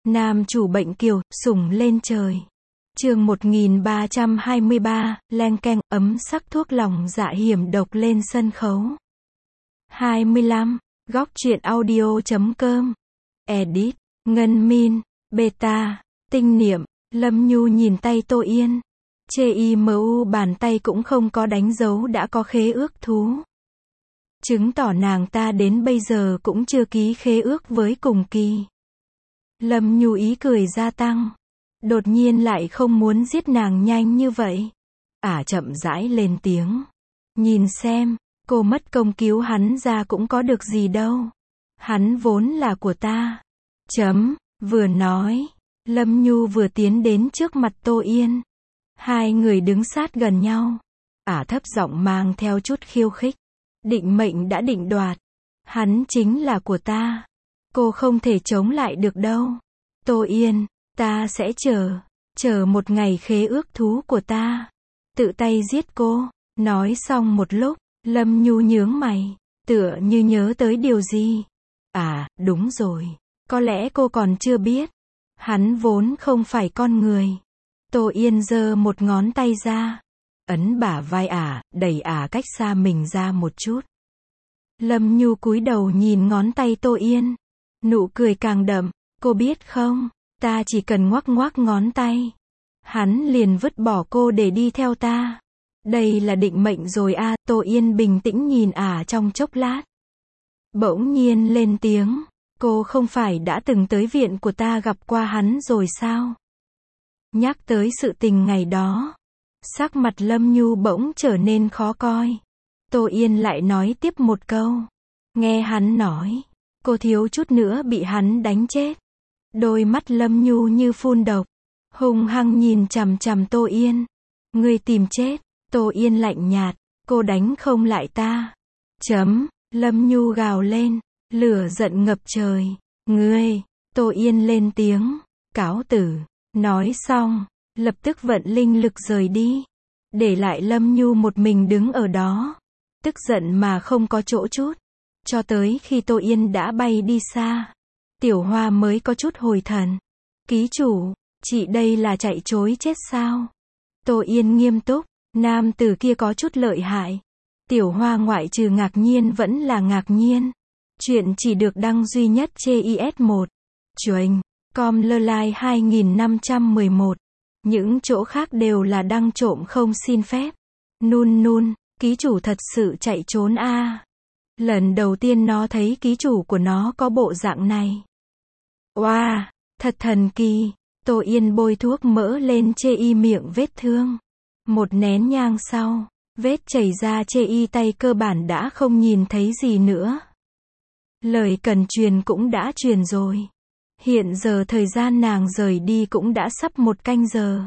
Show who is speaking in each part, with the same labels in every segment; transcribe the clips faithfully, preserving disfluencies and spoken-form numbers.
Speaker 1: Nam chủ bệnh kiều, sủng lên trời. Chương một nghìn ba trăm hai mươi ba, leng keng, ấm sắc thuốc lòng dạ hiểm độc lên sân khấu. hai mươi lăm, góc truyện audio chấm com. Edit, Ngân Min, Beta, Tinh Niệm, Lâm Nhu nhìn tay Tô Yên. Chê i mu bàn tay cũng không có đánh dấu đã có khế ước thú. Chứng tỏ nàng ta đến bây giờ cũng chưa ký khế ước với cùng kỳ. Lâm Nhu ý cười gia tăng. Đột nhiên lại không muốn giết nàng nhanh như vậy. Ả à, chậm rãi lên tiếng. Nhìn xem, cô mất công cứu hắn ra cũng có được gì đâu. Hắn vốn là của ta. Chấm, vừa nói, Lâm Nhu vừa tiến đến trước mặt Tô Yên. Hai người đứng sát gần nhau. Ả à, thấp giọng mang theo chút khiêu khích. Định mệnh đã định đoạt. Hắn chính là của ta. Cô không thể chống lại được đâu. Tô Yên, ta sẽ chờ, chờ một ngày khế ước thú của ta. Tự tay giết cô. Nói xong một lúc, Lâm Nhu nhướng mày, tựa như nhớ tới điều gì. À, đúng rồi. Có lẽ cô còn chưa biết. Hắn vốn không phải con người. Tô Yên giơ một ngón tay ra. Ấn bả vai Ả, à, đẩy Ả à cách xa mình ra một chút. Lâm Nhu cúi đầu nhìn ngón tay Tô Yên. Nụ cười càng đậm. Cô biết không, ta chỉ cần ngoắc ngoắc ngón tay. Hắn liền vứt bỏ cô để đi theo ta. Đây là định mệnh rồi à. Tô Yên bình tĩnh nhìn Ả à trong chốc lát. Bỗng nhiên lên tiếng. Cô không phải đã từng tới viện của ta gặp qua hắn rồi sao? Nhắc tới sự tình ngày đó. Sắc mặt Lâm Nhu bỗng trở nên khó coi. Tô Yên lại nói tiếp một câu. Nghe hắn nói, cô thiếu chút nữa bị hắn đánh chết. Đôi mắt Lâm Nhu như phun độc. Hung hăng nhìn chằm chằm Tô Yên. Ngươi tìm chết. Tô Yên lạnh nhạt. Cô đánh không lại ta. Chấm. Lâm Nhu gào lên. Lửa giận ngập trời. Ngươi. Tô Yên lên tiếng. Cáo tử. Nói xong, lập tức vận linh lực rời đi. Để lại Lâm Nhu một mình đứng ở đó. Tức giận mà không có chỗ chút. Cho tới khi Tô Yên đã bay đi xa. Tiểu Hoa mới có chút hồi thần. Ký chủ, chị đây là chạy chối chết sao? Tô Yên nghiêm túc. Nam tử kia có chút lợi hại. Tiểu Hoa ngoại trừ ngạc nhiên vẫn là ngạc nhiên. Chuyện chỉ được đăng duy nhất trên i ét một. Chuềnh. Com lơ lai hai nghìn năm trăm mười một. Những chỗ khác đều là đăng trộm không xin phép. Nun nun, ký chủ thật sự chạy trốn a. À. Lần đầu tiên nó thấy ký chủ của nó có bộ dạng này. Wow, thật thần kỳ. Tô Yên bôi thuốc mỡ lên chê y miệng vết thương. Một nén nhang sau, vết chảy ra chê y tay cơ bản đã không nhìn thấy gì nữa. Lời cần truyền cũng đã truyền rồi. Hiện giờ thời gian nàng rời đi cũng đã sắp một canh giờ.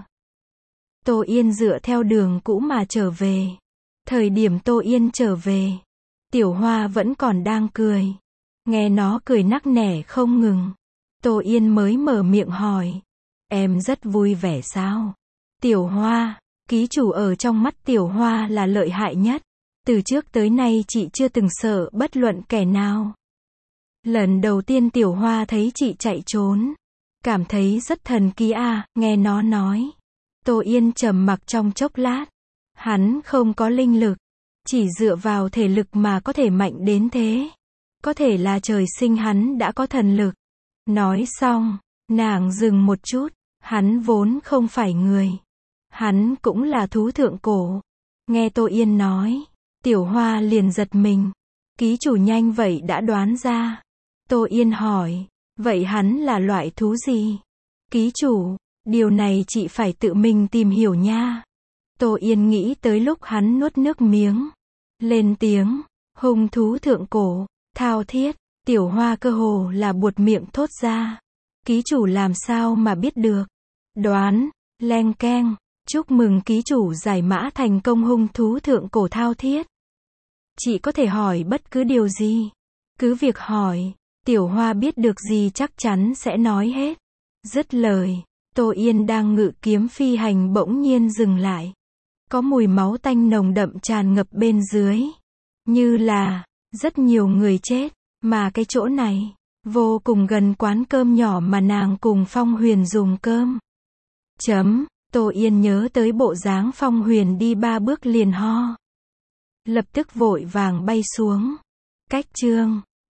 Speaker 1: Tô Yên dựa theo đường cũ mà trở về. Thời điểm Tô Yên trở về, Tiểu Hoa vẫn còn đang cười. Nghe nó cười nắc nẻ không ngừng. Tô Yên mới mở miệng hỏi. Em rất vui vẻ sao? Tiểu Hoa, ký chủ ở trong mắt Tiểu Hoa là lợi hại nhất. Từ trước tới nay chị chưa từng sợ bất luận kẻ nào. Lần đầu tiên Tiểu Hoa thấy chị chạy trốn. Cảm thấy rất thần kỳ à, nghe nó nói. Tô Yên trầm mặc trong chốc lát. Hắn không có linh lực. Chỉ dựa vào thể lực mà có thể mạnh đến thế. Có thể là trời sinh hắn đã có thần lực. Nói xong, nàng dừng một chút. Hắn vốn không phải người. Hắn cũng là thú thượng cổ. Nghe Tô Yên nói, Tiểu Hoa liền giật mình. Ký chủ nhanh vậy đã đoán ra. Tô Yên hỏi, vậy hắn là loại thú gì? Ký chủ, điều này chị phải tự mình tìm hiểu nha. Tô Yên nghĩ tới lúc hắn nuốt nước miếng. Lên tiếng, hung thú thượng cổ, thao thiết. Tiểu Hoa cơ hồ là buột miệng thốt ra. Ký chủ làm sao mà biết được? Đoán, leng keng. Chúc mừng ký chủ giải mã thành công hung thú thượng cổ thao thiết. Chị có thể hỏi bất cứ điều gì. Cứ việc hỏi. Tiểu Hoa biết được gì chắc chắn sẽ nói hết. Dứt lời, Tô Yên đang ngự kiếm phi hành bỗng nhiên dừng lại. Có mùi máu tanh nồng đậm tràn ngập bên dưới. Như là, rất nhiều người chết. Mà cái chỗ này, Vô cùng gần quán cơm nhỏ mà nàng cùng Phong Huyền dùng cơm. Chấm, Tô Yên nhớ tới bộ dáng Phong Huyền đi ba bước liền ho. Lập tức vội vàng bay xuống. Cách chương